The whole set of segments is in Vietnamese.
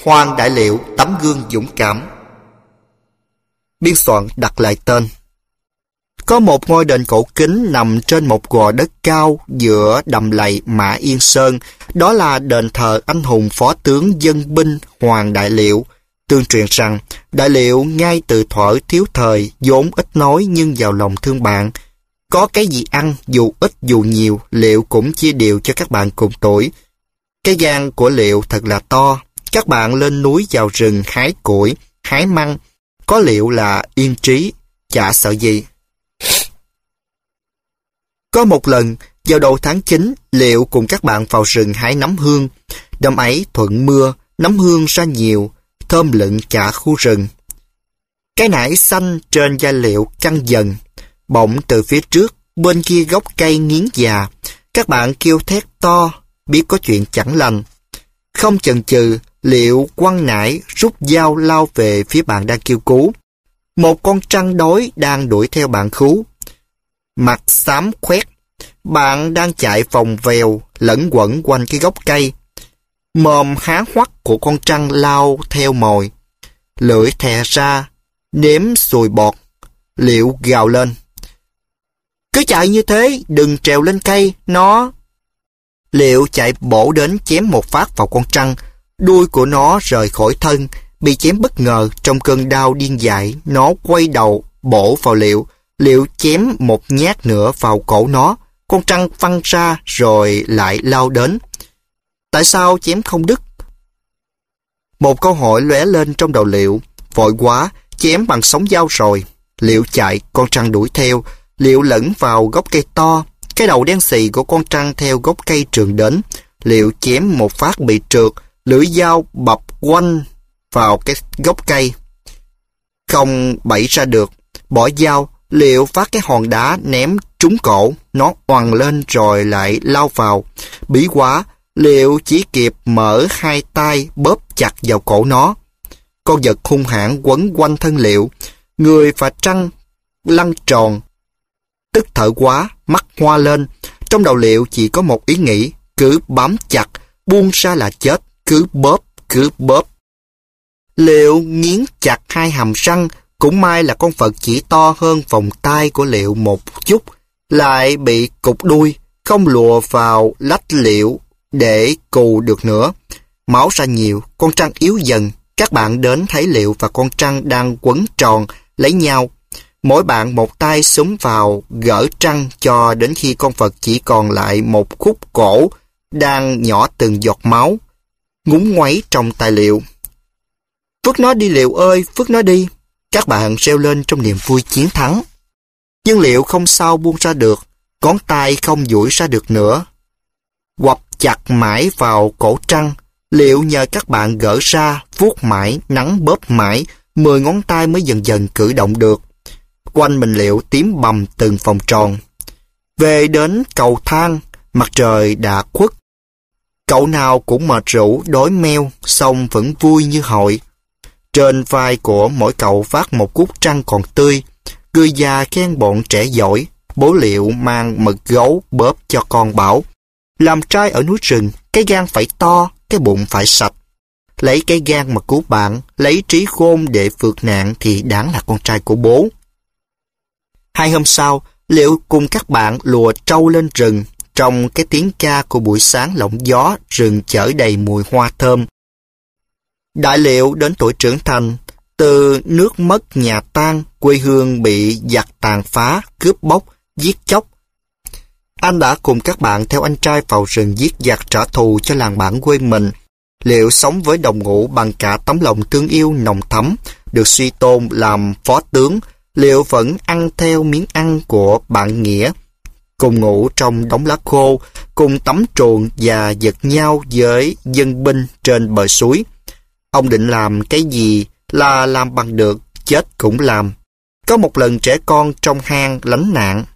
Hoàng Đại Liệu, tấm gương dũng cảm. Biên soạn đặt lại tên. Có một ngôi đền cổ kính nằm trên một gò đất cao giữa đầm lầy Mã Yên Sơn. Đó là đền thờ anh hùng phó tướng dân binh Hoàng Đại Liệu. Tương truyền rằng, Đại Liệu ngay từ thuở thiếu thời, vốn ít nói nhưng giàu lòng thương bạn. Có cái gì ăn, dù ít dù nhiều, Liệu cũng chia đều cho các bạn cùng tuổi. Cái gan của Liệu thật là to. Các bạn lên núi vào rừng hái củi, hái măng. Có Liệu là yên trí, chả sợ gì. Có một lần, vào đầu tháng 9, Liệu cùng các bạn vào rừng hái nấm hương. Năm ấy thuận mưa, nấm hương ra nhiều, thơm lựng cả khu rừng. Cái nải xanh trên da Liệu căng dần. Bỗng từ phía trước, bên kia gốc cây nghiến già, các bạn kêu thét to, biết có chuyện chẳng lành. Không chần chừ, Liệu quăng nải rút dao lao về phía bạn đang kêu cứu. Một con trăn đói đang đuổi theo bạn cứu. Mặt xám khoét, bạn đang chạy vòng vèo lẫn quẩn quanh cái gốc cây. Mồm há hoắt của con trăn lao theo mồi, lưỡi thè ra, nếm sùi bọt. Liệu gào lên: "Cứ chạy như thế, đừng trèo lên cây, nó..." Liệu chạy bổ đến chém một phát vào con trăn. Đuôi của nó rời khỏi thân, bị chém bất ngờ. Trong cơn đau điên dại, nó quay đầu bổ vào Liệu. Liệu chém một nhát nữa vào cổ nó. Con trăn văng ra rồi lại lao đến. Tại sao chém không đứt? Một câu hỏi lóe lên trong đầu Liệu. Vội quá, chém bằng sống dao rồi. Liệu chạy, con trăn đuổi theo. Liệu lẫn vào gốc cây to. Cái đầu đen xì của con trăn theo gốc cây trườn đến. Liệu chém một phát bị trượt, lưỡi dao bập quanh vào cái gốc cây. Không bẫy ra được, bỏ dao, Liệu phát cái hòn đá ném trúng cổ. Nó oằn lên rồi lại lao vào. Bí quá, Liệu chỉ kịp mở hai tay bóp chặt vào cổ nó. Con vật hung hãn quấn quanh thân Liệu. Người và trăn lăn tròn. Tức thở quá, mắt hoa lên. Trong đầu Liệu chỉ có một ý nghĩ: cứ bám chặt, buông ra là chết. Cứ bóp. Liệu nghiến chặt hai hàm răng. Cũng may là con vật chỉ to hơn vòng tay của Liệu một chút, lại bị cụt đuôi, không lùa vào lách Liệu để cù được nữa. Máu ra nhiều, con trăn yếu dần. Các bạn đến thấy Liệu và con trăn đang quấn tròn lấy nhau. Mỗi bạn một tay xúm vào gỡ trăn cho đến khi con vật chỉ còn lại một khúc cổ đang nhỏ từng giọt máu, ngúng ngoáy trong tay Liệu. "Vứt nó đi Liệu ơi, vứt nó đi!" Các bạn reo lên trong niềm vui chiến thắng. Nhưng Liệu không sao buông ra được, ngón tay không duỗi ra được nữa. Quặp chặt mãi vào cổ trăn, Liệu nhờ các bạn gỡ ra, vuốt mãi, nắn bóp mãi, 10 ngón tay mới dần dần cử động được. Quanh mình Liệu tím bầm từng vòng tròn. Về đến cầu thang, mặt trời đã khuất. Cậu nào cũng mệt rũ, đói meo, song vẫn vui như hội. Trên vai của mỗi cậu vác một cúc trăn còn tươi. Người già khen bọn trẻ giỏi. Bố Liệu mang mật gấu bóp cho con bảo: làm trai ở núi rừng, cái gan phải to, cái bụng phải sạch. Lấy cái gan mà cứu bạn, lấy trí khôn để vượt nạn thì đáng là con trai của bố. 2 hôm sau, Liệu cùng các bạn lùa trâu lên rừng. Trong cái tiếng ca của buổi sáng lộng gió, rừng chở đầy mùi hoa thơm. Đại Liệu đến tuổi trưởng thành, từ nước mất nhà tan, quê hương bị giặc tàn phá, cướp bóc, giết chóc. Anh đã cùng các bạn theo anh trai vào rừng giết giặc trả thù cho làng bản quê mình. Liệu sống với đồng ngũ bằng cả tấm lòng thương yêu nồng thắm, được suy tôn làm phó tướng. Liệu vẫn ăn theo miếng ăn của bạn Nghĩa, cùng ngủ trong đống lá khô, cùng tắm truồng và giật nhau với dân binh trên bờ suối. Ông định làm cái gì là làm bằng được, chết cũng làm. Có một lần trẻ con trong hang lánh nạn,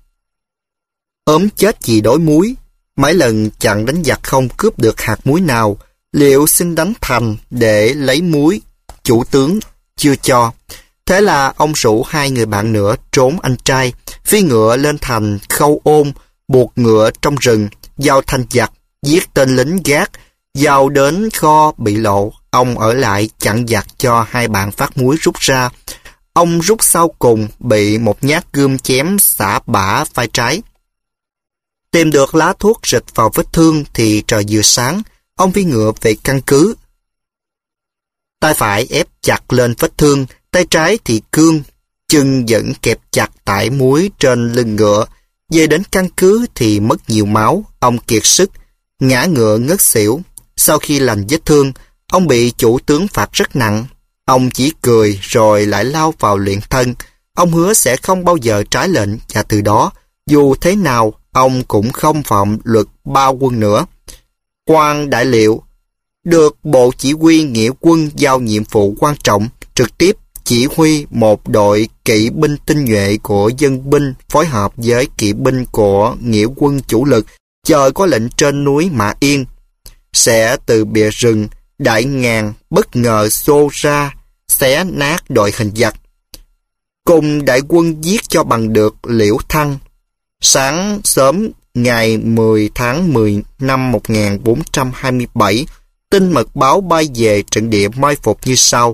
ốm chết vì đói muối. Mấy lần chặn đánh giặc không cướp được hạt muối nào. Liệu xin đánh thành để lấy muối, chủ tướng chưa cho. Thế là ông rủ 2 người bạn nữa trốn anh trai, phi ngựa lên thành Khâu Ôn, buộc ngựa trong rừng, giao thanh giặc, giết tên lính gác, Vào đến kho bị lộ, ông ở lại chặn giặc cho hai bạn phát muối rút ra. Ông rút sau cùng bị một nhát gươm chém xả bả vai trái. Tìm được lá thuốc rịch vào vết thương thì trời vừa sáng, ông phi ngựa về căn cứ. Tay phải ép chặt lên vết thương, tay trái thì cương, chân vẫn kẹp chặt tải muối trên lưng ngựa. Về đến căn cứ thì mất nhiều máu, ông kiệt sức, ngã ngựa ngất xỉu. Sau khi lành vết thương, ông bị chủ tướng phạt rất nặng. Ông chỉ cười rồi lại lao vào luyện thân. Ông hứa sẽ không bao giờ trái lệnh và từ đó, dù thế nào, ông cũng không phạm luật bao quân nữa. Quan đại liệu được Bộ Chỉ huy Nghĩa quân giao nhiệm vụ quan trọng, trực tiếp chỉ huy một đội kỵ binh tinh nhuệ của dân binh phối hợp với kỵ binh của Nghĩa quân chủ lực, chờ có lệnh trên núi Mã Yên. Sẽ từ bìa rừng, đại ngàn bất ngờ xô ra, xé nát đội hình giặc. Cùng đại quân giết cho bằng được Liễu Thăng. Sáng sớm ngày 10 tháng 10 năm 1427, tin mật báo bay về trận địa mai phục như sau.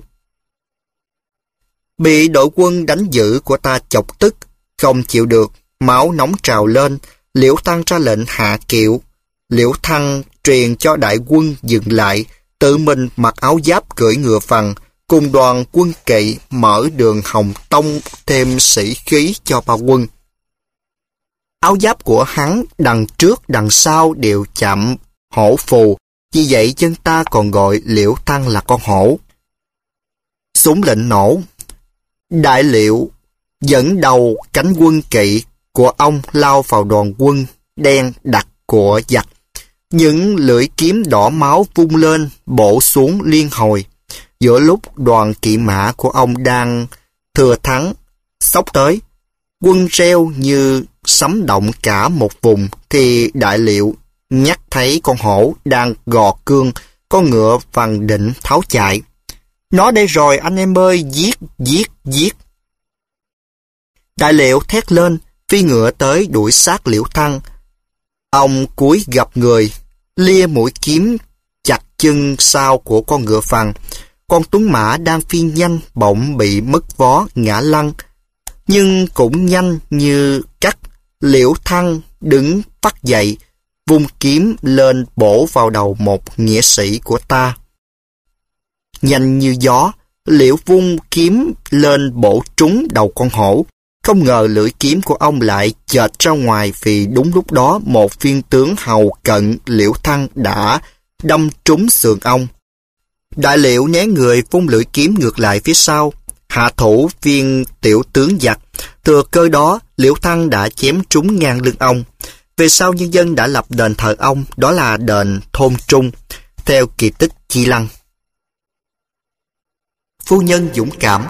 Bị đội quân đánh giữ của ta chọc tức, không chịu được, máu nóng trào lên, Liễu Thăng ra lệnh hạ kiệu. Liễu Thăng truyền cho đại quân dừng lại, tự mình mặc áo giáp cưỡi ngựa phằn, cùng đoàn quân kỵ mở đường Hồng Tông thêm sĩ khí cho ba quân. Áo giáp của hắn đằng trước đằng sau đều chạm hổ phù, vì vậy dân ta còn gọi Liễu Thăng là con hổ. Súng lệnh nổ. Đại Liễu dẫn đầu cánh quân kỵ của ông lao vào đoàn quân đen đặc của giặc. Những lưỡi kiếm đỏ máu vung lên, bổ xuống liên hồi. Giữa lúc đoàn kỵ mã của ông đang thừa thắng, xốc tới, quân reo như sấm động cả một vùng, thì Đại Liễu nhắc thấy con hổ đang gò cương, con ngựa vằn định tháo chạy. Nó đây rồi anh em ơi, giết, giết, giết. Đại Liễu thét lên, phi ngựa tới đuổi sát Liễu Thăng. Ông cúi gập người, lia mũi kiếm chặt chân sau của con ngựa phằn. Con tuấn mã đang phi nhanh bỗng bị mất vó ngã lăn, nhưng cũng nhanh như cắt. Liễu Thăng đứng phắt dậy, vung kiếm lên bổ vào đầu một nghĩa sĩ của ta. Nhanh như gió, Liễu vung kiếm lên bổ trúng đầu con hổ. Không ngờ lưỡi kiếm của ông lại chệch ra ngoài, vì đúng lúc đó một viên tướng hầu cận Liễu Thăng đã đâm trúng sườn ông. Đại Liễu né người vung lưỡi kiếm ngược lại phía sau, hạ thủ viên tiểu tướng giặc. Thừa cơ đó, Liễu Thăng đã chém trúng ngang lưng ông. Về sau nhân dân đã lập đền thờ ông, đó là đền Thôn Trung, theo kỳ tích Chi Lăng. Phu nhân dũng cảm.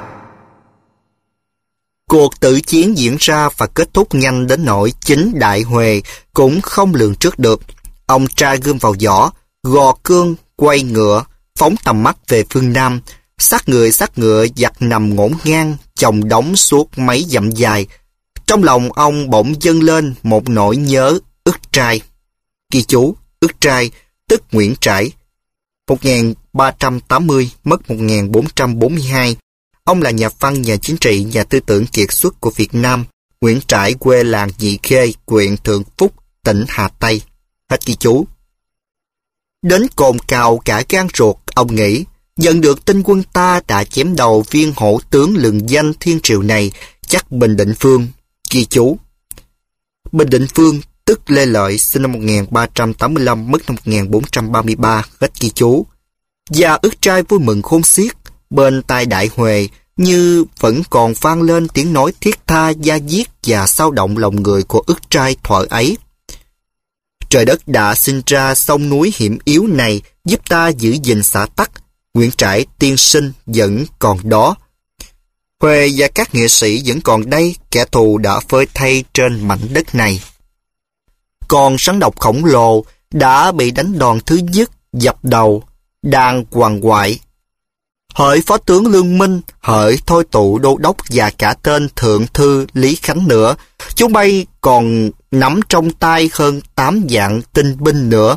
Cuộc tử chiến diễn ra và kết thúc nhanh đến nỗi chính Đại Huề cũng không lường trước được. Ông tra gươm vào vỏ, gò cương, quay ngựa, phóng tầm mắt về phương Nam. Sát ngựa giặc nằm ngổn ngang, chồng đóng suốt mấy dặm dài. Trong lòng ông bỗng dâng lên một nỗi nhớ Ức Trai. Ghi chú, Ức Trai, tức Nguyễn Trãi, 1380, mất 1442. Ông là nhà văn, nhà chính trị, nhà tư tưởng kiệt xuất của Việt Nam. Nguyễn Trãi quê làng Nhị Khê, huyện Thượng Phúc, tỉnh Hà Tây. Hết ghi chú. Đến cồn cào cả gan ruột, ông nghĩ, nhận được tin quân ta đã chém đầu viên hổ tướng lừng danh thiên triều này, chắc Bình Định Phương. Ghi chú. Bình Định Phương, tức Lê Lợi, sinh năm 1385, mất năm 1433, hết ghi chú. Và Ức Trai vui mừng khôn xiết, bên tai Đại Huề như vẫn còn vang lên tiếng nói thiết tha, da diết và xao động lòng người của Ức Trai thuở ấy. Trời đất đã sinh ra sông núi hiểm yếu này giúp ta giữ gìn xã tắc. Nguyễn Trãi tiên sinh vẫn còn đó. Huề và các nghệ sĩ vẫn còn đây, kẻ thù đã phơi thay trên mảnh đất này. Còn rắn độc khổng lồ đã bị đánh đòn thứ nhất dập đầu, đang quằn quại. Hỡi Phó tướng Lương Minh, hỡi Thôi Tụ Đô Đốc và cả tên Thượng thư Lý Khánh nữa, chúng bay còn nắm trong tay hơn 8 vạn tinh binh nữa.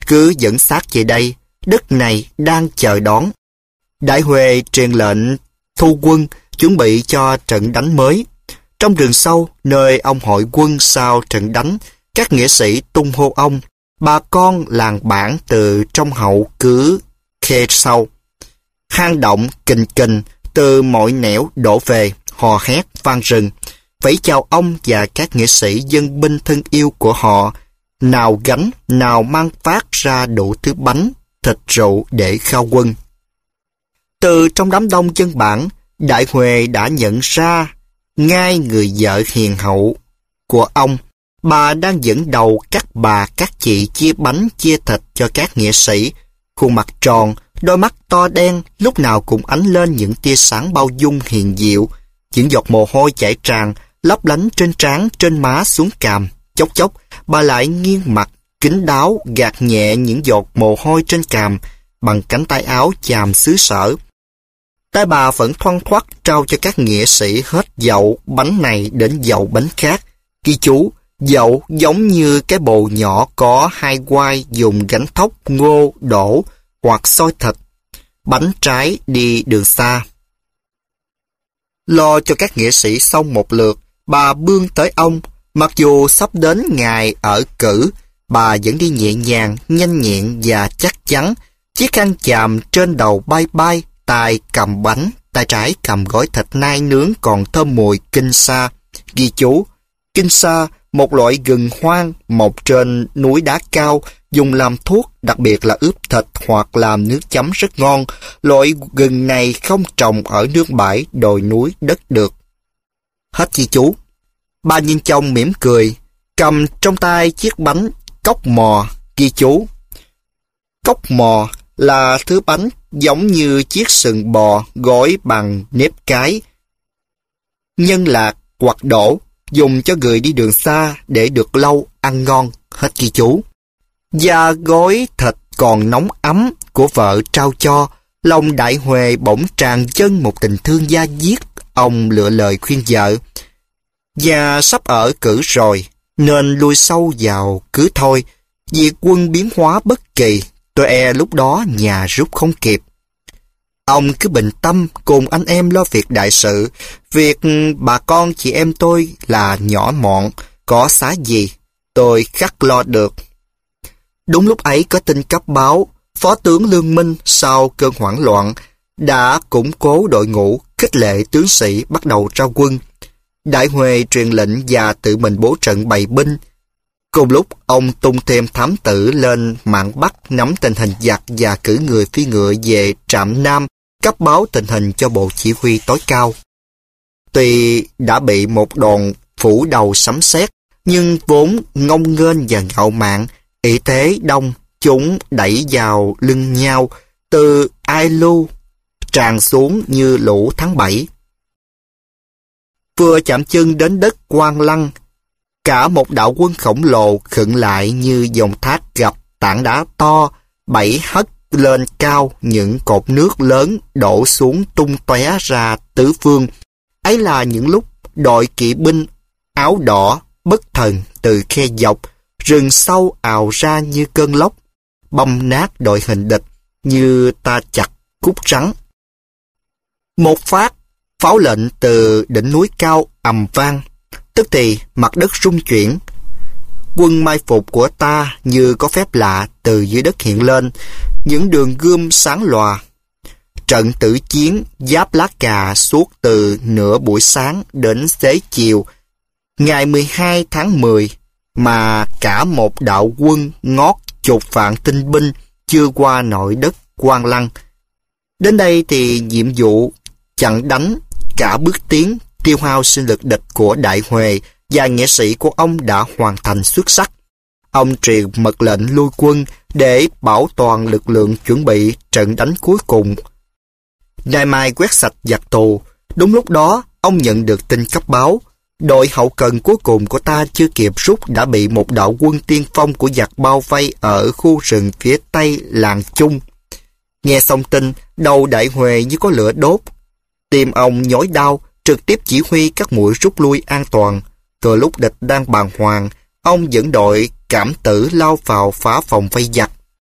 cứ dẫn xác về đây, đất này đang chờ đón. Đại Huệ truyền lệnh thu quân, chuẩn bị cho trận đánh mới. Trong rừng sâu, nơi ông hội quân sau trận đánh, các nghĩa sĩ tung hô ông, bà con làng bản từ trong hậu cứ khe sau. Hang động kình kình từ mọi nẻo đổ về, hò hét vang rừng, vẫy chào ông và các nghĩa sĩ dân binh thân yêu của họ, nào gánh, nào mang phát ra đủ thứ bánh, thịt rượu để khao quân. Từ trong đám đông dân bản, Đại Huệ đã nhận ra ngay người vợ hiền hậu của ông. Bà đang dẫn đầu các bà các chị chia bánh chia thịt cho các nghĩa sĩ. Khuôn mặt tròn, đôi mắt to đen, lúc nào cũng ánh lên những tia sáng bao dung hiền diệu. Những giọt mồ hôi chảy tràn, lấp lánh trên trán, trên má xuống cằm. Chốc chốc, bà lại nghiêng mặt, kín đáo gạt nhẹ những giọt mồ hôi trên cằm bằng cánh tay áo chàm xứ sở. Tay bà vẫn thoăn thoắt trao cho các nghĩa sĩ hết dậu bánh này đến dậu bánh khác. Ghi chú, dậu giống như cái bồ nhỏ có hai quai dùng gánh thóc ngô đổ hoặc xôi thịt. Bánh trái đi đường xa. Lo cho các nghĩa sĩ xong một lượt, bà bươn tới ông. Mặc dù sắp đến ngày ở cử, bà vẫn đi nhẹ nhàng, nhanh nhẹn và chắc chắn. Chiếc khăn chàm trên đầu bay bay, tay cầm bánh, tay trái cầm gói thịt nai nướng còn thơm mùi kinh sa. Ghi chú, kinh sa, một loại gừng hoang mọc trên núi đá cao, dùng làm thuốc, đặc biệt là ướp thịt hoặc làm nước chấm rất ngon. Loại gừng này không trồng ở nương bãi, đồi núi, đất được. Hết ghi chú. Bà nhìn chồng mỉm cười, cầm trong tay chiếc bánh cốc mò. Ghi chú, cốc mò là thứ bánh giống như chiếc sừng bò gói bằng nếp cái, nhân lạc hoặc đổ, dùng cho người đi đường xa để được lâu ăn ngon. Hết ghi chú. Và gói thịt còn nóng ấm của vợ trao cho, lòng Đại Huệ bỗng tràn dâng một tình thương da diết. Ông lựa lời khuyên vợ, và sắp ở cử rồi, nên lui sâu vào cứ thôi. Việc quân biến hóa bất kỳ, tôi e lúc đó nhà rút không kịp. Ông cứ bình tâm cùng anh em lo việc đại sự. Việc bà con chị em tôi là nhỏ mọn, có xá gì, tôi khắc lo được. Đúng lúc ấy có tin cấp báo, Phó tướng Lương Minh sau cơn hoảng loạn đã củng cố đội ngũ, khích lệ tướng sĩ bắt đầu ra quân. Đại Huệ truyền lệnh và tự mình bố trận bày binh. Cùng lúc, ông tung thêm thám tử lên mạn Bắc nắm tình hình giặc và cử người phi ngựa về Trạm Nam, cấp báo tình hình cho bộ chỉ huy tối cao. Tuy đã bị một đòn phủ đầu sấm sét, nhưng vốn ngông nghênh và ngạo mạn, ỷ thế đông, chúng đẩy vào lưng nhau, từ Ai Lưu tràn xuống như lũ tháng 7. Vừa chạm chân đến đất Quang Lăng, cả một đạo quân khổng lồ khựng lại như dòng thác gặp tảng đá to, bảy hất lên cao, những cột nước lớn đổ xuống tung tóe ra tứ phương. Ấy là những lúc đội kỵ binh áo đỏ bất thần từ khe dọc, rừng sâu ào ra như cơn lốc, băm nát đội hình địch như ta chặt cút rắn. Một phát pháo lệnh từ đỉnh núi cao ầm vang, tức thì mặt đất rung chuyển. Quân mai phục của ta như có phép lạ từ dưới đất hiện lên, những đường gươm sáng lòa. Trận tử chiến giáp lá cà suốt từ nửa buổi sáng đến xế chiều, ngày 12 tháng 10, mà cả một đạo quân ngót chục vạn tinh binh chưa qua nổi đất Quang Lăng. Đến đây thì nhiệm vụ chặn đánh cả bước tiến, tiêu hao sinh lực địch của Đại Huệ và nghĩa sĩ của ông đã hoàn thành xuất sắc. Ông truyền mật lệnh lui quân để bảo toàn lực lượng chuẩn bị trận đánh cuối cùng. Nay mai quét sạch giặc thù. Đúng lúc đó, ông nhận được tin cấp báo. Đội hậu cần cuối cùng của ta chưa kịp rút đã bị một đạo quân tiên phong của giặc bao vây ở khu rừng phía tây làng Chung. Nghe xong tin, đầu Đại Huệ như có lửa đốt. Tim ông nhói đau, trực tiếp chỉ huy các mũi rút lui an toàn. Từ lúc địch đang bàng hoàng, ông dẫn đội cảm tử lao vào phá phòng vây giặc.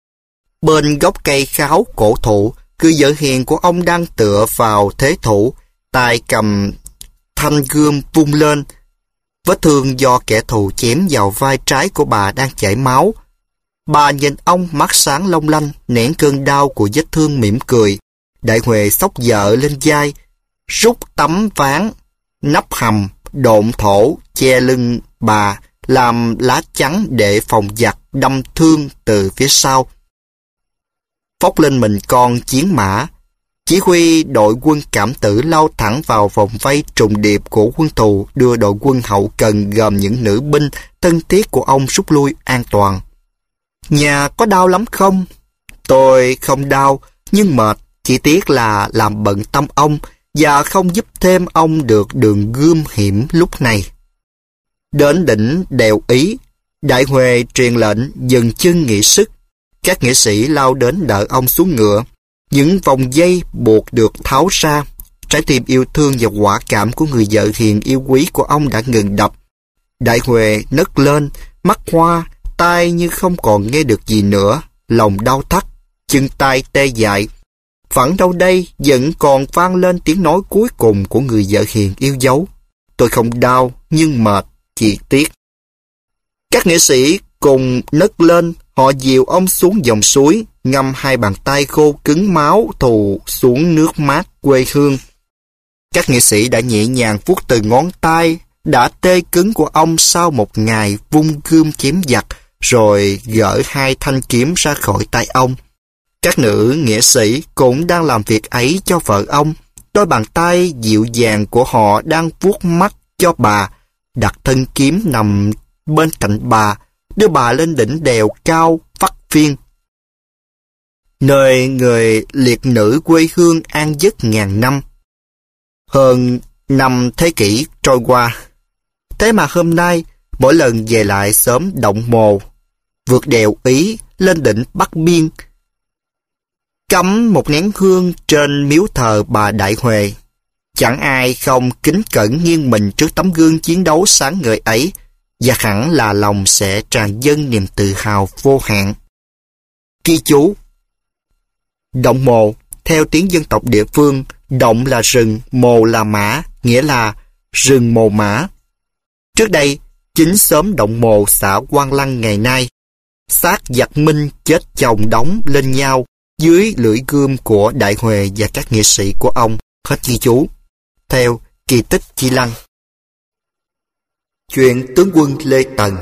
Bên gốc cây kháo cổ thụ, người vợ hiền của ông đang tựa vào thế thủ, tay cầm thanh gươm vung lên. Vết thương do kẻ thù chém vào vai trái của bà đang chảy máu. Bà nhìn ông mắt sáng long lanh, nén cơn đau của vết thương mỉm cười. Đại Huệ xốc vợ lên vai, rút tấm ván, nắp hầm, độn thổ, che lưng bà, làm lá chắn để phòng giặc đâm thương từ phía sau. Phốc lên mình con chiến mã, chỉ huy đội quân Cảm Tử lao thẳng vào vòng vây trùng điệp của quân thù, đưa đội quân hậu cần gồm những nữ binh thân thiết của ông rút lui an toàn. Nhà có đau lắm không? Tôi không đau, nhưng mệt, chỉ tiếc là làm bận tâm ông và không giúp thêm ông được đường gươm hiểm lúc này. Đến đỉnh đèo Ý, Đại Huệ truyền lệnh dừng chân nghỉ sức. Các nghệ sĩ lao đến đỡ ông xuống ngựa. Những vòng dây buộc được tháo ra. Trái tim yêu thương và quả cảm của người vợ hiền yêu quý của ông đã ngừng đập. Đại Huệ nấc lên, mắt hoa, tai như không còn nghe được gì nữa, lòng đau thắt, chân tay tê dại. Phẳng đâu đây vẫn còn vang lên tiếng nói cuối cùng của người vợ hiền yêu dấu. Tôi không đau, nhưng mệt, chỉ tiếc. Các nghệ sĩ cùng nấc lên, họ dìu ông xuống dòng suối, ngâm hai bàn tay khô cứng máu thù xuống nước mát quê hương. Các nghệ sĩ đã nhẹ nhàng vuốt từ ngón tay đã tê cứng của ông sau một ngày vung gươm chém giặc, rồi gỡ hai thanh kiếm ra khỏi tay ông. Các nữ nghệ sĩ cũng đang làm việc ấy cho vợ ông. Đôi bàn tay dịu dàng của họ đang vuốt mắt cho bà, đặt thân kiếm nằm bên cạnh bà, đưa bà lên đỉnh đèo cao vắt phiên, nơi người liệt nữ quê hương an giấc ngàn năm. Hơn 5 thế kỷ trôi qua, thế mà hôm nay mỗi lần về lại xóm Động Mồ, vượt đèo Ý lên đỉnh Bắc Biên, cắm một nén hương trên miếu thờ bà Đại Huệ, chẳng ai không kính cẩn nghiêng mình trước tấm gương chiến đấu sáng ngời ấy, và hẳn là lòng sẽ tràn dâng niềm tự hào vô hạn. Ghi chú: Động Mồ, theo tiếng dân tộc địa phương, động là rừng, mồ là mã, nghĩa là rừng mồ mã. Trước đây, chính xóm Động Mồ xã Quang Lăng ngày nay, xác giặc Minh chết chồng đóng lên nhau dưới lưỡi gươm của Đại Huệ và các nghệ sĩ của ông. Hết ghi chú. Theo Kỳ Tích Chi Lăng. Chuyện tướng quân Lê Tần.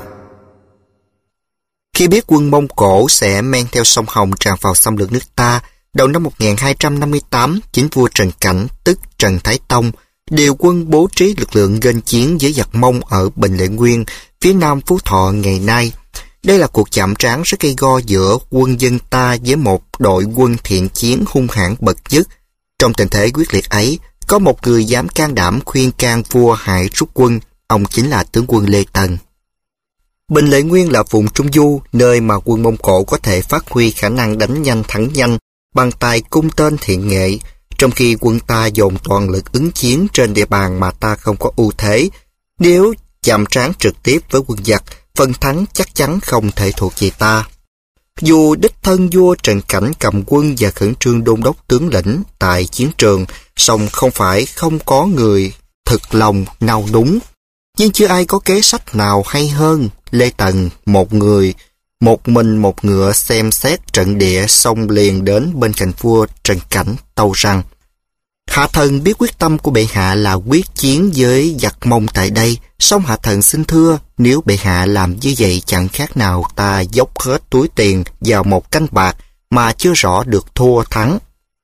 Khi biết quân Mông Cổ sẽ men theo sông Hồng tràn vào xâm lược nước ta, đầu năm 1258, chính vua Trần Cảnh, tức Trần Thái Tông, điều quân bố trí lực lượng nghênh chiến với giặc Mông ở Bình Lệ Nguyên, phía nam Phú Thọ ngày nay. Đây là cuộc chạm trán rất gay go giữa quân dân ta với một đội quân thiện chiến hung hãn bậc nhất. Trong tình thế quyết liệt ấy, có một người dám can đảm khuyên can vua hãy rút quân, ông chính là tướng quân Lê Tần. Bình Lệ Nguyên là vùng Trung Du, nơi mà quân Mông Cổ có thể phát huy khả năng đánh nhanh thắng nhanh bằng tài cung tên thiện nghệ, trong khi quân ta dồn toàn lực ứng chiến trên địa bàn mà ta không có ưu thế. Nếu chạm trán trực tiếp với quân giặc, phần thắng chắc chắn không thể thuộc về ta. Dù đích thân vua Trần Cảnh cầm quân và khẩn trương đôn đốc tướng lĩnh tại chiến trường, song không phải không có người thực lòng nào đúng. Nhưng chưa ai có kế sách nào hay hơn. Lê Tần, một người, một mình một ngựa xem xét trận địa, xông liền đến bên cạnh vua Trần Cảnh tâu rằng: Hạ thần biết quyết tâm của bệ hạ là quyết chiến với giặc Mông tại đây, song hạ thần xin thưa, nếu bệ hạ làm như vậy chẳng khác nào ta dốc hết túi tiền vào một canh bạc mà chưa rõ được thua thắng.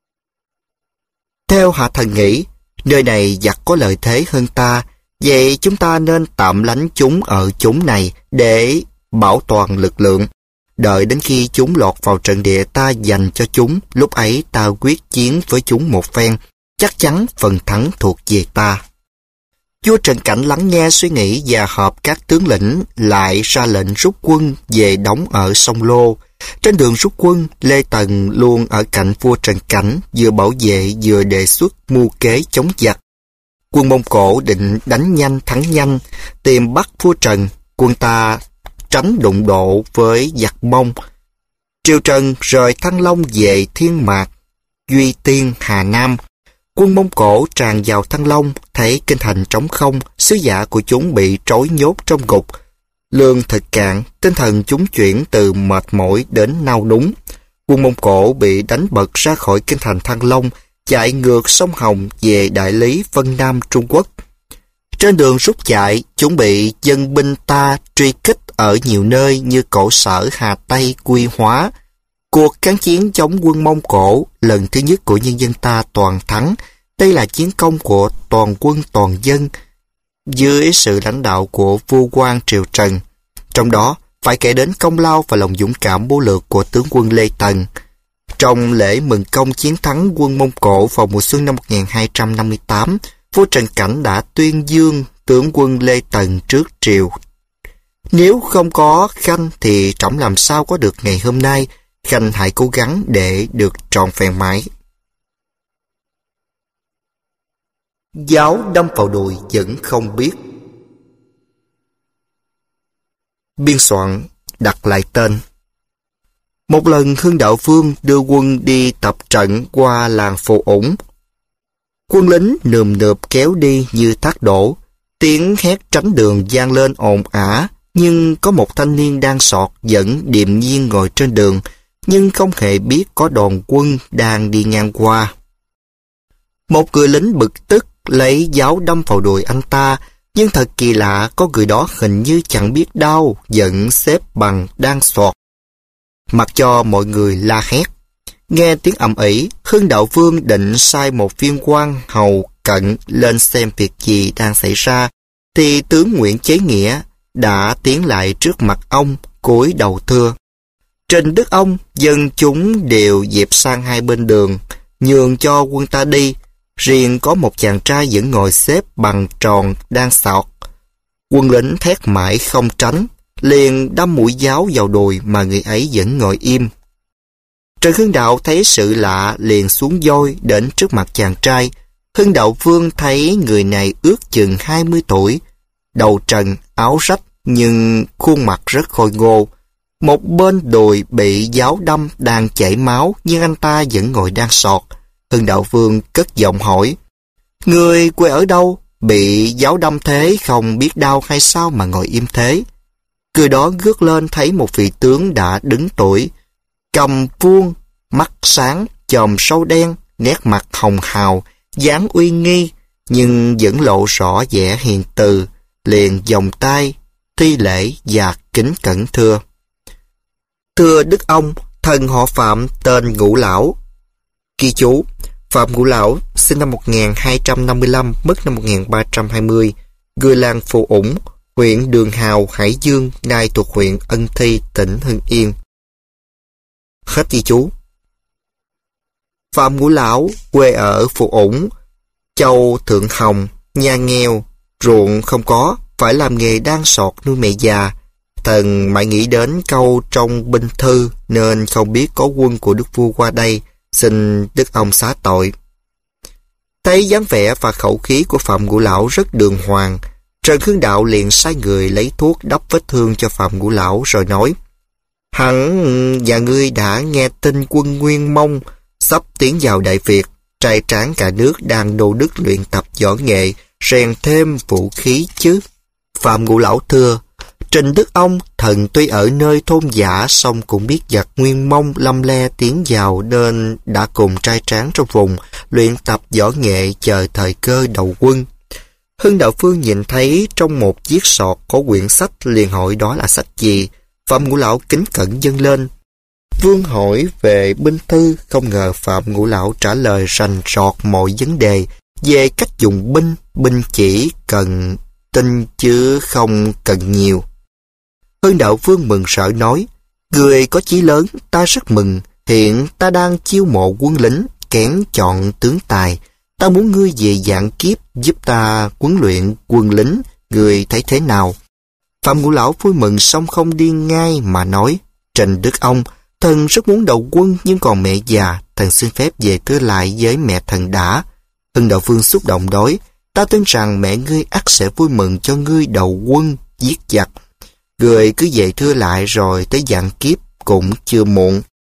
Theo hạ thần nghĩ, nơi này giặc có lợi thế hơn ta, vậy chúng ta nên tạm lánh chúng ở chốn này để bảo toàn lực lượng. Đợi đến khi chúng lọt vào trận địa ta dành cho chúng, lúc ấy ta quyết chiến với chúng một phen, chắc chắn phần thắng thuộc về ta. Vua Trần Cảnh lắng nghe suy nghĩ và họp các tướng lĩnh lại ra lệnh rút quân về đóng ở sông Lô. Trên đường rút quân, Lê Tần luôn ở cạnh vua Trần Cảnh, vừa bảo vệ vừa đề xuất mưu kế chống giặc. Quân Mông Cổ định đánh nhanh thắng nhanh, tìm bắt vua Trần. Quân ta tránh đụng độ với giặc Mông, Triều Trần rời Thăng Long về Thiên Mạc, Duy Tiên, Hà Nam. Quân Mông Cổ tràn vào Thăng Long, thấy kinh thành trống không, sứ giả của chúng bị trói nhốt trong ngục. Lương thực cạn, tinh thần chúng chuyển từ mệt mỏi đến nao núng. Quân Mông Cổ bị đánh bật ra khỏi kinh thành Thăng Long, chạy ngược sông Hồng về đại lý Vân Nam Trung Quốc. Trên đường rút chạy, chúng bị dân binh ta truy kích ở nhiều nơi như Cổ Sở, Hà Tây, Quy Hóa. Cuộc kháng chiến chống quân Mông Cổ lần thứ nhất của nhân dân ta toàn thắng. Đây là chiến công của toàn quân toàn dân dưới sự lãnh đạo của vua quan Triều Trần. Trong đó phải kể đến công lao và lòng dũng cảm bố lược của tướng quân Lê Tần. Trong lễ mừng công chiến thắng quân Mông Cổ vào mùa xuân năm 1258, vua Trần Cảnh đã tuyên dương tướng quân Lê Tần trước triều. Nếu không có Khanh thì trẫm làm sao có được ngày hôm nay. Khanh hãy cố gắng để được trọn vẹn mãi. Giáo đâm vào đùi vẫn không biết. Biên soạn đặt lại tên. Một lần Hưng Đạo Vương đưa quân đi tập trận qua làng Phù Ủng. Quân lính nườm nượp kéo đi như thác đổ. Tiếng hét tránh đường vang lên ồn ả, nhưng có một thanh niên đang sọt vẫn điềm nhiên ngồi trên đường, nhưng không hề biết có đoàn quân đang đi ngang qua. Một người lính bực tức lấy giáo đâm vào đùi anh ta, nhưng thật kỳ lạ, có người đó hình như chẳng biết đau, vẫn xếp bằng đang sọt. Mặc cho mọi người la hét. Nghe tiếng ầm ĩ, Hưng Đạo Vương định sai một viên quan hầu cận lên xem việc gì đang xảy ra, thì tướng Nguyễn Chế Nghĩa đã tiến lại trước mặt ông, cúi đầu thưa: Trình đức ông, dân chúng đều dẹp sang hai bên đường, nhường cho quân ta đi. Riêng có một chàng trai vẫn ngồi xếp bằng tròn đang sọt. Quân lính thét mãi không tránh, liền đâm mũi giáo vào đùi mà người ấy vẫn ngồi im. Trần Hưng Đạo thấy sự lạ liền xuống voi đến trước mặt chàng trai. Hưng Đạo Vương thấy người này ước chừng 20 tuổi, đầu trần, áo rách nhưng khuôn mặt rất khôi ngô. Một bên đùi bị giáo đâm đang chảy máu, nhưng anh ta vẫn ngồi đang sọt. Hưng Đạo Vương cất giọng hỏi: Người quê ở đâu? Bị giáo đâm thế không biết đau hay sao mà ngồi im thế? Người đó ngước lên thấy một vị tướng đã đứng tuổi, cầm vuông, mắt sáng, chòm râu đen, nét mặt hồng hào, dáng uy nghi, nhưng vẫn lộ rõ vẻ hiền từ, liền vòng tay, thi lễ và kính cẩn thưa: Thưa đức ông, thần họ Phạm, tên Ngũ Lão. Ghi chú: Phạm Ngũ Lão sinh năm 1255, mất năm 1320, người làng Phù Ủng, huyện Đường Hào, Hải Dương, nay thuộc huyện Ân Thi, tỉnh Hưng Yên. Hết ghi chú. Phạm Ngũ Lão quê ở Phù Ủng, châu Thượng Hồng, nhà nghèo, ruộng không có, phải làm nghề đan sọt nuôi mẹ già. Thần mãi nghĩ đến câu trong binh thư nên không biết có quân của đức vua qua đây, xin đức ông xá tội. Thấy dáng vẻ và khẩu khí của Phạm Ngũ Lão rất đường hoàng, Trần Hưng Đạo liền sai người lấy thuốc đắp vết thương cho Phạm Ngũ Lão rồi nói: Hẳn và ngươi đã nghe tin quân Nguyên Mông sắp tiến vào Đại Việt, trai tráng cả nước đang nô nức luyện tập võ nghệ, rèn thêm vũ khí chứ? Phạm Ngũ Lão thưa: Trình đức ông, thần tuy ở nơi thôn dã song cũng biết giặc Nguyên Mông lâm le tiến vào, nên đã cùng trai tráng trong vùng luyện tập võ nghệ chờ thời cơ đầu quân. Hưng Đạo Vương nhìn thấy trong một chiếc sọt có quyển sách, liền hỏi đó là sách gì. Phạm Ngũ Lão kính cẩn dâng lên. Vương hỏi về binh thư, không ngờ Phạm Ngũ Lão trả lời rành rọt mọi vấn đề về cách dùng binh, binh chỉ cần tin chứ không cần nhiều. Hưng Đạo Vương mừng rỡ nói: Người có chí lớn, ta rất mừng. Hiện ta đang chiêu mộ quân lính, kén chọn tướng tài. Ta muốn ngươi về dạng kiếp giúp ta huấn luyện quân lính, ngươi thấy thế nào? Phạm Ngũ Lão vui mừng xong không đi ngay mà nói: Trình đức ông, thần rất muốn đầu quân, nhưng còn mẹ già, thần xin phép về thưa lại với mẹ thần đã. Hưng Đạo Vương xúc động nói: Ta tin rằng mẹ ngươi ắt sẽ vui mừng cho ngươi đầu quân giết giặc. Người cứ về thưa lại rồi tới dạng kiếp cũng chưa muộn.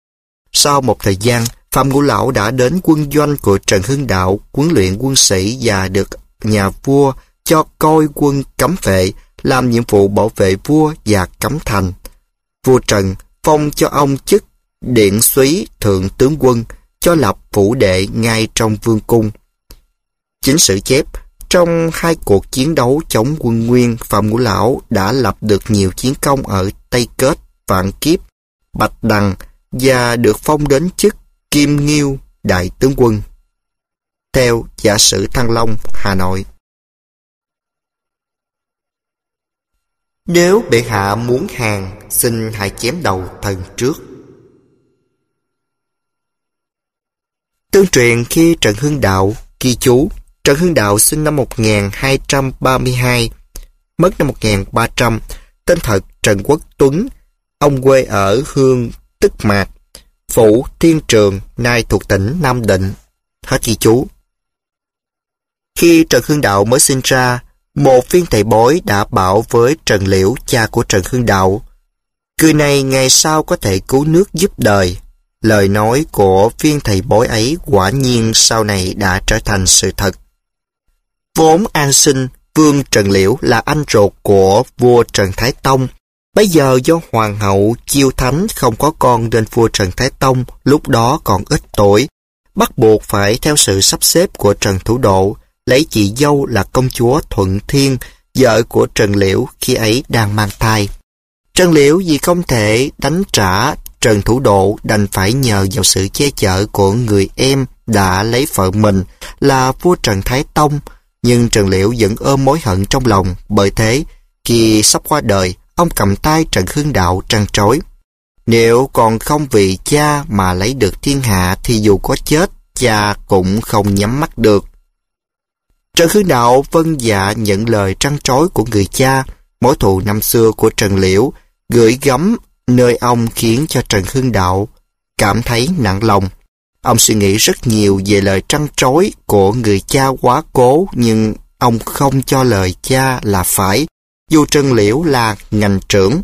Sau một thời gian, Phạm Ngũ Lão đã đến quân doanh của Trần Hưng Đạo, huấn luyện quân sĩ và được nhà vua cho coi quân cấm vệ, làm nhiệm vụ bảo vệ vua và cấm thành. Vua Trần phong cho ông chức điện úy thượng tướng quân, cho lập phủ đệ ngay trong vương cung. Chính sử chép, trong hai cuộc chiến đấu chống quân Nguyên, Phạm Ngũ Lão đã lập được nhiều chiến công ở Tây Kết, Vạn Kiếp, Bạch Đằng và được phong đến chức Kim Nghiêu đại tướng quân. Theo Giả sử Thăng Long, Hà Nội. Nếu bệ hạ muốn hàng, xin hãy chém đầu thần trước. Tương truyền khi Trần Hưng Đạo, ghi chú, Trần Hưng Đạo sinh năm 1232, mất năm 1300, tên thật Trần Quốc Tuấn, ông quê ở Hương Tức Mạc, phủ Thiên Trường, nay thuộc tỉnh Nam Định. Hết ghi chú. Khi Trần Hưng Đạo mới sinh ra, một viên thầy bói đã bảo với Trần Liễu, cha của Trần Hưng Đạo, người này ngày sau có thể cứu nước giúp đời. Lời nói của viên thầy bói ấy quả nhiên sau này đã trở thành sự thật. Vốn An Sinh, vương Trần Liễu là anh ruột của vua Trần Thái Tông. Bây giờ do hoàng hậu Chiêu Thánh không có con nên vua Trần Thái Tông lúc đó còn ít tuổi, bắt buộc phải theo sự sắp xếp của Trần Thủ Độ, lấy chị dâu là công chúa Thuận Thiên, vợ của Trần Liễu khi ấy đang mang thai. Trần Liễu vì không thể đánh trả Trần Thủ Độ đành phải nhờ vào sự che chở của người em đã lấy vợ mình là vua Trần Thái Tông, nhưng Trần Liễu vẫn ôm mối hận trong lòng. Bởi thế, khi sắp qua đời, ông cầm tay Trần Hưng Đạo trăn trối. Nếu còn không vì cha mà lấy được thiên hạ thì dù có chết, cha cũng không nhắm mắt được. Trần Hưng Đạo vâng dạ nhận lời trăn trối của người cha. Mối thù năm xưa của Trần Liễu gửi gắm nơi ông khiến cho Trần Hưng Đạo cảm thấy nặng lòng. Ông suy nghĩ rất nhiều về lời trăn trối của người cha quá cố, nhưng ông không cho lời cha là phải, dù Trần Liễu là ngành trưởng.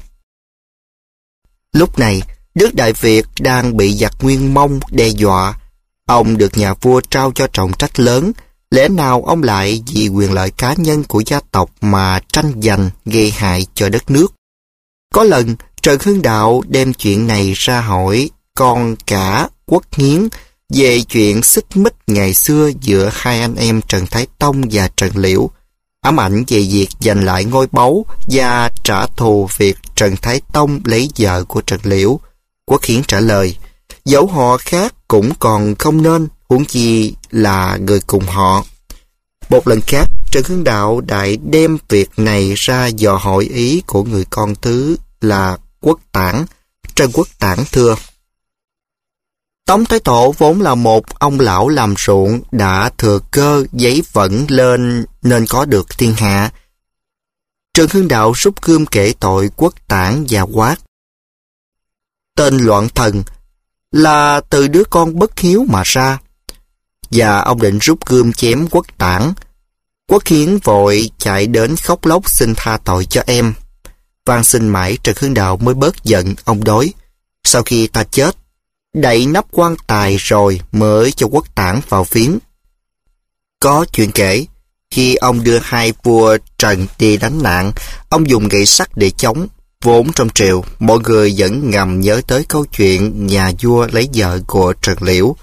Lúc này, nước Đại Việt đang bị giặc Nguyên Mông đe dọa. Ông được nhà vua trao cho trọng trách lớn, lẽ nào ông lại vì quyền lợi cá nhân của gia tộc mà tranh giành gây hại cho đất nước. Có lần, Trần Hưng Đạo đem chuyện này ra hỏi con cả Quốc Hiến về chuyện xích mích ngày xưa giữa hai anh em Trần Thái Tông và Trần Liễu, ám ảnh về việc giành lại ngôi báu và trả thù việc Trần Thái Tông lấy vợ của Trần Liễu. Quốc Hiến trả lời, dẫu họ khác cũng còn không nên, huống chi là người cùng họ. Một lần khác, Trần Hưng Đạo đại đem việc này ra dò hỏi ý của người con thứ là Quốc Tản. Trần Quốc Tản thưa, Tống Thái Tổ vốn là một ông lão làm ruộng, đã thừa cơ giấy vẫn lên nên có được thiên hạ. Trần Hưng Đạo rút gươm kể tội Quốc Tản và quát, tên loạn thần là từ đứa con bất hiếu mà ra. Và ông định rút gươm chém Quốc Tản. Quốc Hiến vội chạy đến khóc lóc xin tha tội cho em. Van xin mãi Trần Hưng Đạo mới bớt giận, ông đối. Sau khi ta chết, đậy nắp quan tài rồi mới cho Quốc Tản vào viếng. Có chuyện kể, khi ông đưa hai vua Trần đi đánh nạn, ông dùng gậy sắt để chống. Vốn trong triều, mọi người vẫn ngầm nhớ tới câu chuyện nhà vua lấy vợ của Trần Liễu.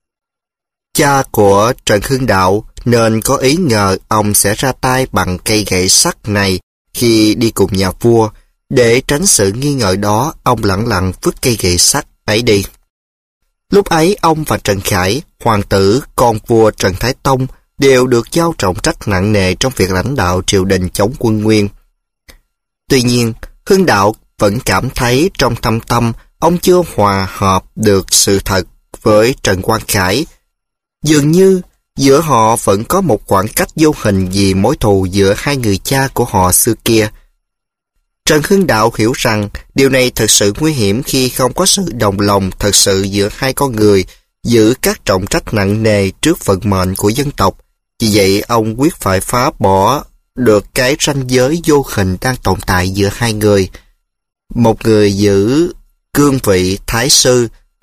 Cha của Trần Hưng Đạo nên có ý ngờ ông sẽ ra tay bằng cây gậy sắt này khi đi cùng nhà vua. Để tránh sự nghi ngờ đó, ông lẳng lặng vứt cây gậy sắt ấy đi. Lúc ấy, ông và Trần Khải, hoàng tử, con vua Trần Thái Tông, đều được giao trọng trách nặng nề trong việc lãnh đạo triều đình chống quân Nguyên. Tuy nhiên, Hưng Đạo vẫn cảm thấy trong thâm tâm ông chưa hòa hợp được sự thật với Trần Quang Khải. Dường như giữa họ vẫn có một khoảng cách vô hình vì mối thù giữa hai người cha của họ xưa kia. Trần Hưng Đạo hiểu rằng điều này thật sự nguy hiểm khi không có sự đồng lòng thật sự giữa hai con người, giữ các trọng trách nặng nề trước vận mệnh của dân tộc. Vì vậy, ông quyết phải phá bỏ được cái ranh giới vô hình đang tồn tại giữa hai người. Một người giữ cương vị thái sư,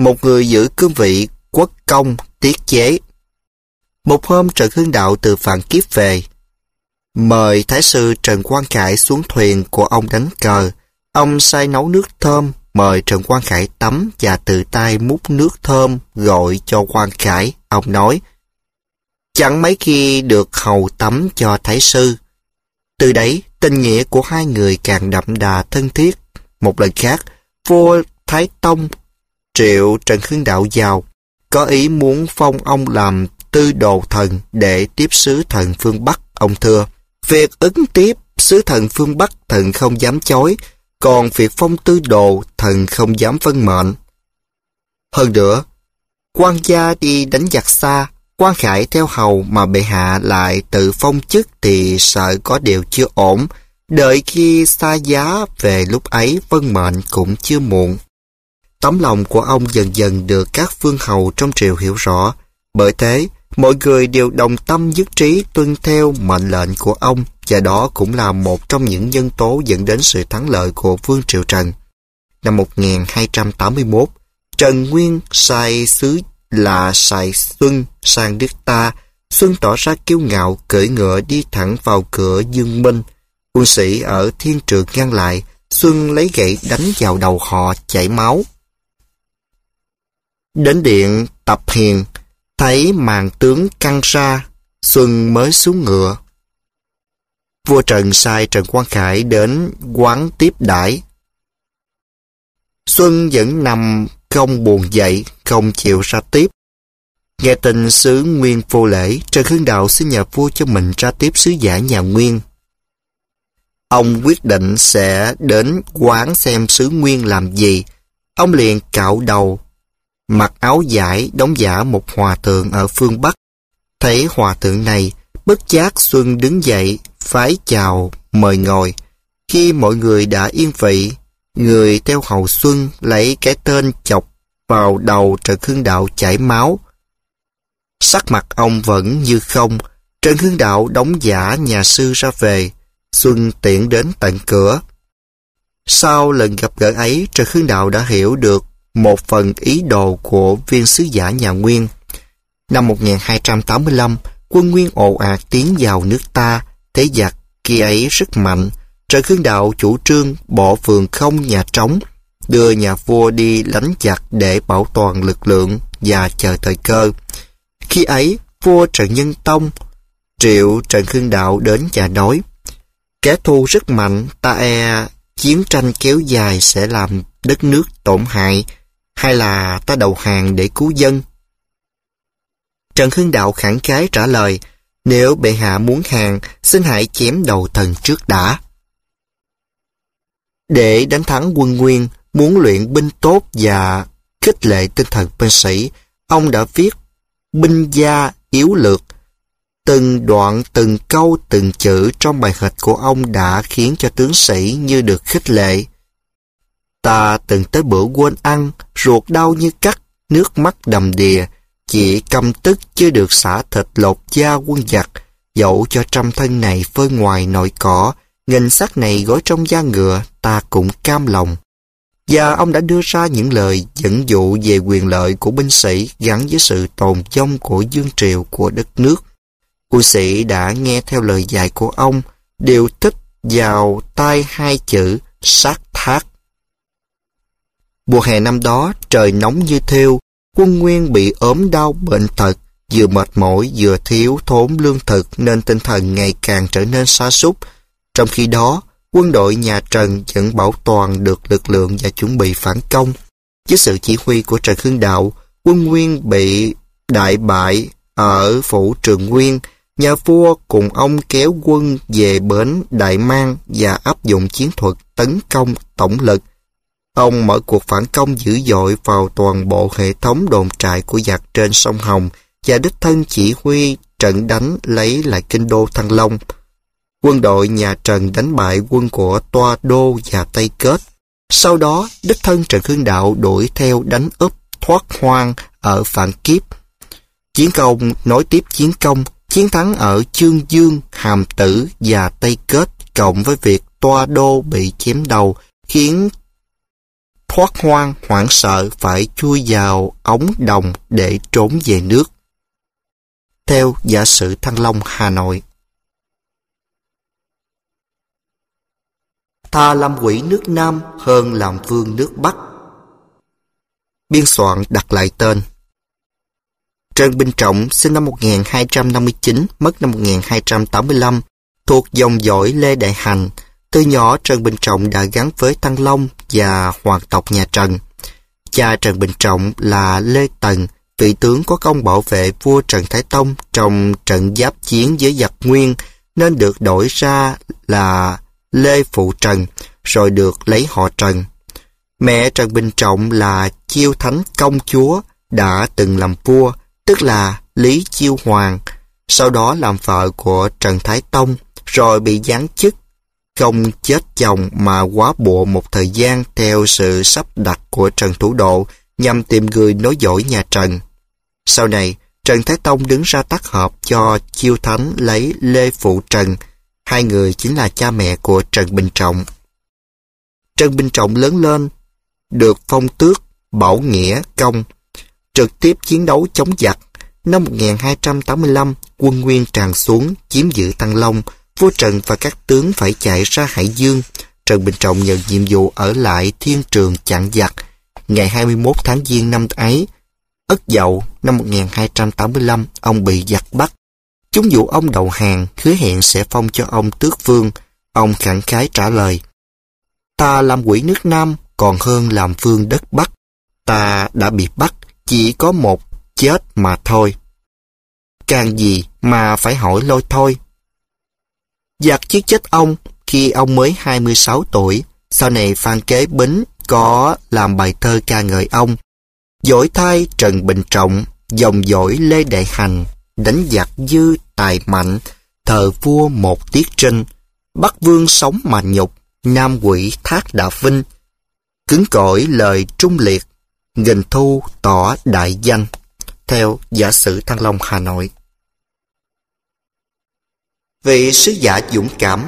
một người giữ cương vị quốc công tiết chế. Một hôm Trần Hưng Đạo từ Vạn Kiếp về, mời Thái sư Trần Quang Khải xuống thuyền của ông đánh cờ. Ông sai nấu nước thơm, mời Trần Quang Khải tắm và tự tay múc nước thơm gọi cho Quang Khải. Ông nói, chẳng mấy khi được hầu tắm cho Thái sư. Từ đấy, tình nghĩa của hai người càng đậm đà thân thiết. Một lần khác, vua Thái Tông triệu Trần Hưng Đạo vào, có ý muốn phong ông làm tư đồ thần để tiếp sứ thần phương Bắc. Ông thưa, việc ứng tiếp sứ thần phương Bắc thần không dám chối, còn việc phong tư đồ thần không dám vâng mệnh. Hơn nữa, quan gia đi đánh giặc xa, Quang Khải theo hầu mà bệ hạ lại tự phong chức thì sợ có điều chưa ổn, đợi khi xa giá về lúc ấy vâng mệnh cũng chưa muộn. Tấm lòng của ông dần dần được các vương hầu trong triều hiểu rõ, bởi thế mọi người đều đồng tâm nhất trí tuân theo mệnh lệnh của ông, và đó cũng là một trong những nhân tố dẫn đến sự thắng lợi của Vương Triều Trần. Năm 1281, Trần Nguyên sai sứ là Sài Xuân sang nước ta. Xuân tỏ ra kiêu ngạo, cưỡi ngựa đi thẳng vào cửa Dương Minh. Quân sĩ ở Thiên Trượng ngăn lại, Xuân lấy gậy đánh vào đầu họ chảy máu. Đến điện Tập Hiền, thấy màn tướng căng ra, Xuân mới xuống ngựa. Vua Trần sai Trần Quang Khải đến quán tiếp đãi. Xuân vẫn nằm không buồn dậy, không chịu ra tiếp. Nghe tin sứ Nguyên vô lễ, Trần Hưng Đạo xin nhờ vua cho mình ra tiếp sứ giả nhà Nguyên. Ông quyết định sẽ đến quán xem sứ Nguyên làm gì. Ông liền cạo đầu, mặc áo vải đóng giả một hòa thượng ở phương Bắc. Thấy hòa thượng này, bất giác Xuân đứng dậy, phái chào, mời ngồi. Khi mọi người đã yên vị, người theo hầu Xuân lấy cái tên chọc vào đầu Trần Hưng Đạo chảy máu. Sắc mặt ông vẫn như không. Trần Hưng Đạo đóng giả nhà sư ra về. Xuân tiễn đến tận cửa. Sau lần gặp gỡ ấy, Trần Hưng Đạo đã hiểu được một phần ý đồ của viên sứ giả nhà Nguyên. Năm 1285, quân Nguyên ồ ạt tiến vào nước ta. Thế giặc khi ấy rất mạnh. Trần Hưng Đạo chủ trương bỏ vườn không nhà trống, đưa nhà vua đi đánh giặc để bảo toàn lực lượng và chờ thời cơ. Khi ấy, vua Trần Nhân Tông triệu Trần Hưng Đạo đến và nói, kẻ thù rất mạnh, ta e chiến tranh kéo dài sẽ làm đất nước tổn hại, hay là ta đầu hàng để cứu dân? Trần Hưng Đạo khẳng khái trả lời, nếu bệ hạ muốn hàng, xin hãy chém đầu thần trước đã. Để đánh thắng quân Nguyên, muốn luyện binh tốt và khích lệ tinh thần binh sĩ, ông đã viết binh gia yếu lược. Từng đoạn, từng câu, từng chữ trong bài hịch của ông đã khiến cho tướng sĩ như được khích lệ. Ta từng tới bữa quên ăn, ruột đau như cắt, nước mắt đầm đìa, chỉ căm tức chưa được xả thịt lột da quân giặc, dẫu cho trăm thân này phơi ngoài nồi cỏ, nghìn xác này gói trong da ngựa, ta cũng cam lòng. Và ông đã đưa ra những lời dẫn dụ về quyền lợi của binh sĩ gắn với sự tồn vong của vương triều của đất nước. Quân sĩ đã nghe theo lời dạy của ông, đều thích vào tai hai chữ sát thác. Mùa hè năm đó, trời nóng như thiêu, quân Nguyên bị ốm đau bệnh tật, vừa mệt mỏi vừa thiếu thốn lương thực nên tinh thần ngày càng trở nên sa sút. Trong khi đó, quân đội nhà Trần vẫn bảo toàn được lực lượng và chuẩn bị phản công. Với sự chỉ huy của Trần Hưng Đạo, quân Nguyên bị đại bại ở phủ Trường Nguyên. Nhà vua cùng ông kéo quân về bến Đại Mang và áp dụng chiến thuật tấn công tổng lực. Ông mở cuộc phản công dữ dội vào toàn bộ hệ thống đồn trại của giặc trên sông Hồng và đích thân chỉ huy trận đánh lấy lại kinh đô Thăng Long. Quân đội nhà Trần đánh bại quân của Toa Đô và Tây Kết. Sau đó, đích thân Trần Hưng Đạo đuổi theo đánh úp Thoát Hoang ở Vạn Kiếp. Chiến công nối tiếp chiến công, chiến thắng ở Chương Dương, Hàm Tử và Tây Kết cộng với việc Toa Đô bị chém đầu khiến thoát hoang, hoảng sợ phải chui vào ống đồng để trốn về nước. Theo giả sử Thăng Long, Hà Nội. Thà làm quỷ nước Nam hơn làm vương nước Bắc. Biên soạn đặt lại tên. Trần Bình Trọng sinh năm 1259, mất năm 1285, thuộc dòng dõi Lê Đại Hành. Từ nhỏ Trần Bình Trọng đã gắn với Thăng Long và hoàng tộc nhà Trần. Cha Trần Bình Trọng là Lê Tần, vị tướng có công bảo vệ vua Trần Thái Tông trong trận giáp chiến với giặc Nguyên, nên được đổi ra là Lê Phụ Trần, rồi được lấy họ Trần. Mẹ Trần Bình Trọng là Chiêu Thánh Công Chúa, đã từng làm vua, tức là Lý Chiêu Hoàng, sau đó làm vợ của Trần Thái Tông, rồi bị giáng chức, không chết chồng mà quá bộ một thời gian theo sự sắp đặt của Trần Thủ Độ nhằm tìm người nối dõi nhà Trần. Sau này, Trần Thái Tông đứng ra tác hợp cho Chiêu Thánh lấy Lê Phụ Trần. Hai người chính là cha mẹ của Trần Bình Trọng. Trần Bình Trọng lớn lên, được phong tước Bảo Nghĩa Công, trực tiếp chiến đấu chống giặc. Năm 1285, quân Nguyên tràn xuống, chiếm giữ Thăng Long. Vua Trần và các tướng phải chạy ra Hải Dương. Trần Bình Trọng nhận nhiệm vụ ở lại Thiên Trường chặn giặc. Ngày 21 tháng Giêng năm ấy, Ất Dậu năm 1285, ông bị giặc bắt. Chúng dụ ông đầu hàng, hứa hẹn sẽ phong cho ông tước vương. Ông khẳng khái trả lời: ta làm quỷ nước Nam còn hơn làm vương đất Bắc. Ta đã bị bắt, chỉ có một chết mà thôi. Càng gì mà phải hỏi lôi thôi. Giặc giết chết ông khi ông mới 26 tuổi. Sau này Phan Kế Bính có làm bài thơ ca ngợi ông. Dỗi thay Trần Bình Trọng, dòng dõi Lê Đại Hành, đánh giặc dư tài mạnh, thờ vua một tiết trinh. Bắc vương sống mà nhục, Nam quỷ thác đã vinh. Cứng cỏi lời trung liệt, nghìn thu tỏ đại danh. Theo giả sử Thăng Long, Hà Nội. Vị sứ giả dũng cảm.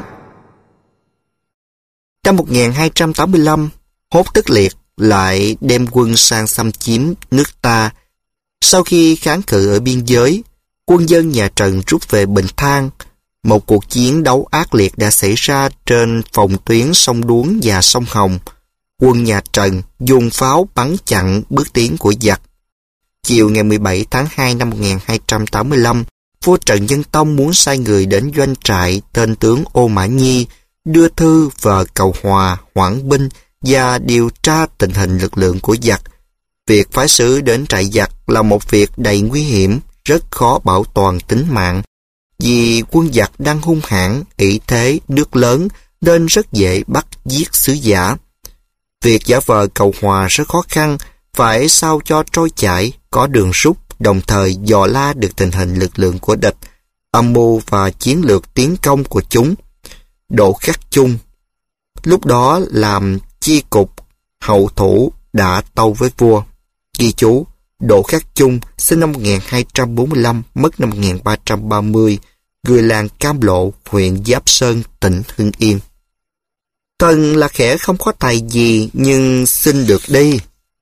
Năm 1285, Hốt Tất Liệt lại đem quân sang xâm chiếm nước ta. Sau khi kháng cự ở biên giới, quân dân nhà Trần rút về Bình Thang. Một cuộc chiến đấu ác liệt đã xảy ra trên phòng tuyến sông Đuống và sông Hồng. Quân nhà Trần dùng pháo bắn chặn bước tiến của giặc. Chiều ngày 17 tháng 2 năm 1285, vua Trần Nhân Tông muốn sai người đến doanh trại tên tướng Ô Mã Nhi, đưa thư và cầu hòa, hoãn binh và điều tra tình hình lực lượng của giặc. Việc phái sứ đến trại giặc là một việc đầy nguy hiểm, rất khó bảo toàn tính mạng. Vì quân giặc đang hung hãn, ỷ thế, nước lớn, nên rất dễ bắt giết sứ giả. Việc giả vờ cầu hòa rất khó khăn, phải sao cho trôi chảy, có đường rút, đồng thời dò la được tình hình lực lượng của địch, âm mưu và chiến lược tiến công của chúng. Đỗ Khắc Chung lúc đó làm chi cục hậu thủ đã tâu với vua. Ghi chú: Đỗ Khắc Chung sinh năm 1245, mất năm 1330, người làng Cam Lộ, huyện Giáp Sơn, tỉnh Hưng Yên. Thần là kẻ không có tài gì, nhưng xin được đi.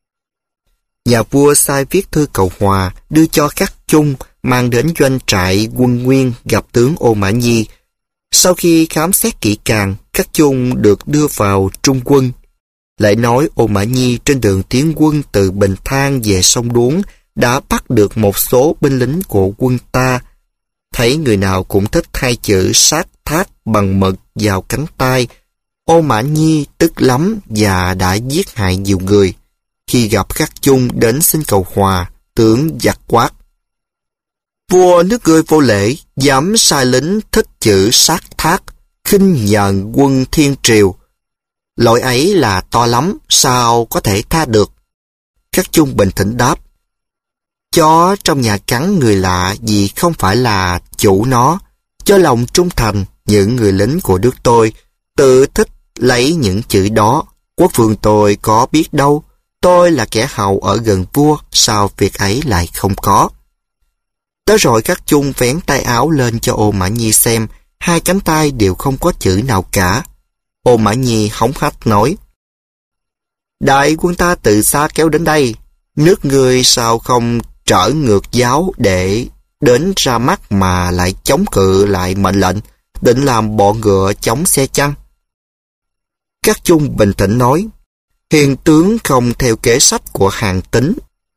Nhà vua sai viết thư cầu hòa, đưa cho Khắc Chung, mang đến doanh trại quân Nguyên gặp tướng Ô Mã Nhi. Sau khi khám xét kỹ càng, Khắc Chung được đưa vào trung quân. Lại nói Ô Mã Nhi trên đường tiến quân từ Bình Thang về sông Đuống đã bắt được một số binh lính của quân ta. Thấy người nào cũng thích hai chữ sát thác bằng mực vào cánh tay, Ô Mã Nhi tức lắm và đã giết hại nhiều người. Khi gặp Khắc Chung đến xin cầu hòa, tướng giặc quát: vua nước ngươi vô lễ, dám sai lính thích chữ sát thác, khinh nhờn quân thiên triều. Lỗi ấy là to lắm, sao có thể tha được? Khắc Chung bình tĩnh đáp: chó trong nhà cắn người lạ vì không phải là chủ nó. Cho lòng trung thành, những người lính của nước tôi tự thích lấy những chữ đó. Quốc vương tôi có biết đâu. Tôi là kẻ hầu ở gần vua, sao việc ấy lại không có? Tới rồi Khắc Chung vén tay áo lên cho Ô Mã Nhi xem, hai cánh tay đều không có chữ nào cả. Ô Mã Nhi hống hách nói: Đại quân ta từ xa kéo đến đây, nước ngươi sao không trở ngược giáo để đến ra mắt mà lại chống cự lại mệnh lệnh, định làm bọ ngựa chống xe chăng? Các Chung bình tĩnh nói, hiền tướng không theo kế sách của Hàn Tín.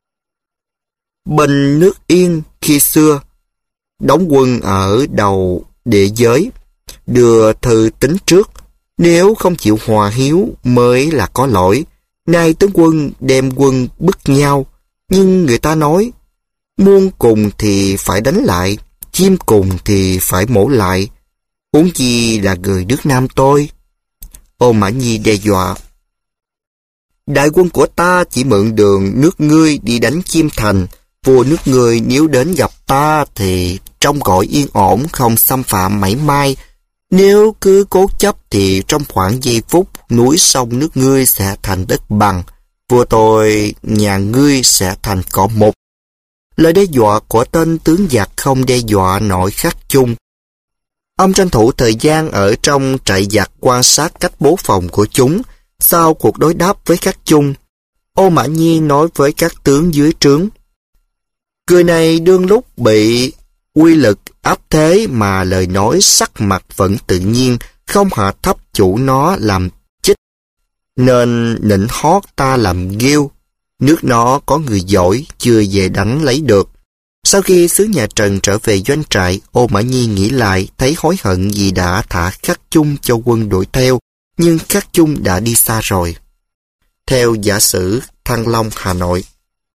Bình nước Yên khi xưa, đóng quân ở đầu địa giới, đưa thư tính trước, nếu không chịu hòa hiếu mới là có lỗi. Nay tướng quân đem quân bức nhau, nhưng người ta nói, muôn cùng thì phải đánh lại, chim cùng thì phải mổ lại, huống chi là người nước Nam tôi. Ô Mã Nhi đe dọa, đại quân của ta chỉ mượn đường nước ngươi đi đánh Chiêm Thành, vua nước ngươi nếu đến gặp ta thì trong gọi yên ổn không xâm phạm mảy may. Nếu cứ cố chấp thì trong khoảng giây phút núi sông nước ngươi sẽ thành đất bằng, vua tôi nhà ngươi sẽ thành cỏ mục. Lời đe dọa của tên tướng giặc không đe dọa nổi Khắc Chung. Ông tranh thủ thời gian ở trong trại giặc quan sát cách bố phòng của chúng. Sau cuộc đối đáp với Khắc Chung, Ô Mã Nhi nói với các tướng dưới trướng, người này đương lúc bị uy lực áp thế mà lời nói sắc mặt vẫn tự nhiên, không hạ thấp chủ nó làm chích, nên nịnh hót ta làm nghêu. Nước nó có người giỏi, chưa về đánh lấy được. Sau khi sứ nhà Trần trở về doanh trại, Ô Mã Nhi nghĩ lại, thấy hối hận vì đã thả Khắc Chung cho quân đuổi theo, nhưng Khắc Chung đã đi xa rồi. Theo giả sử Thăng Long, Hà Nội.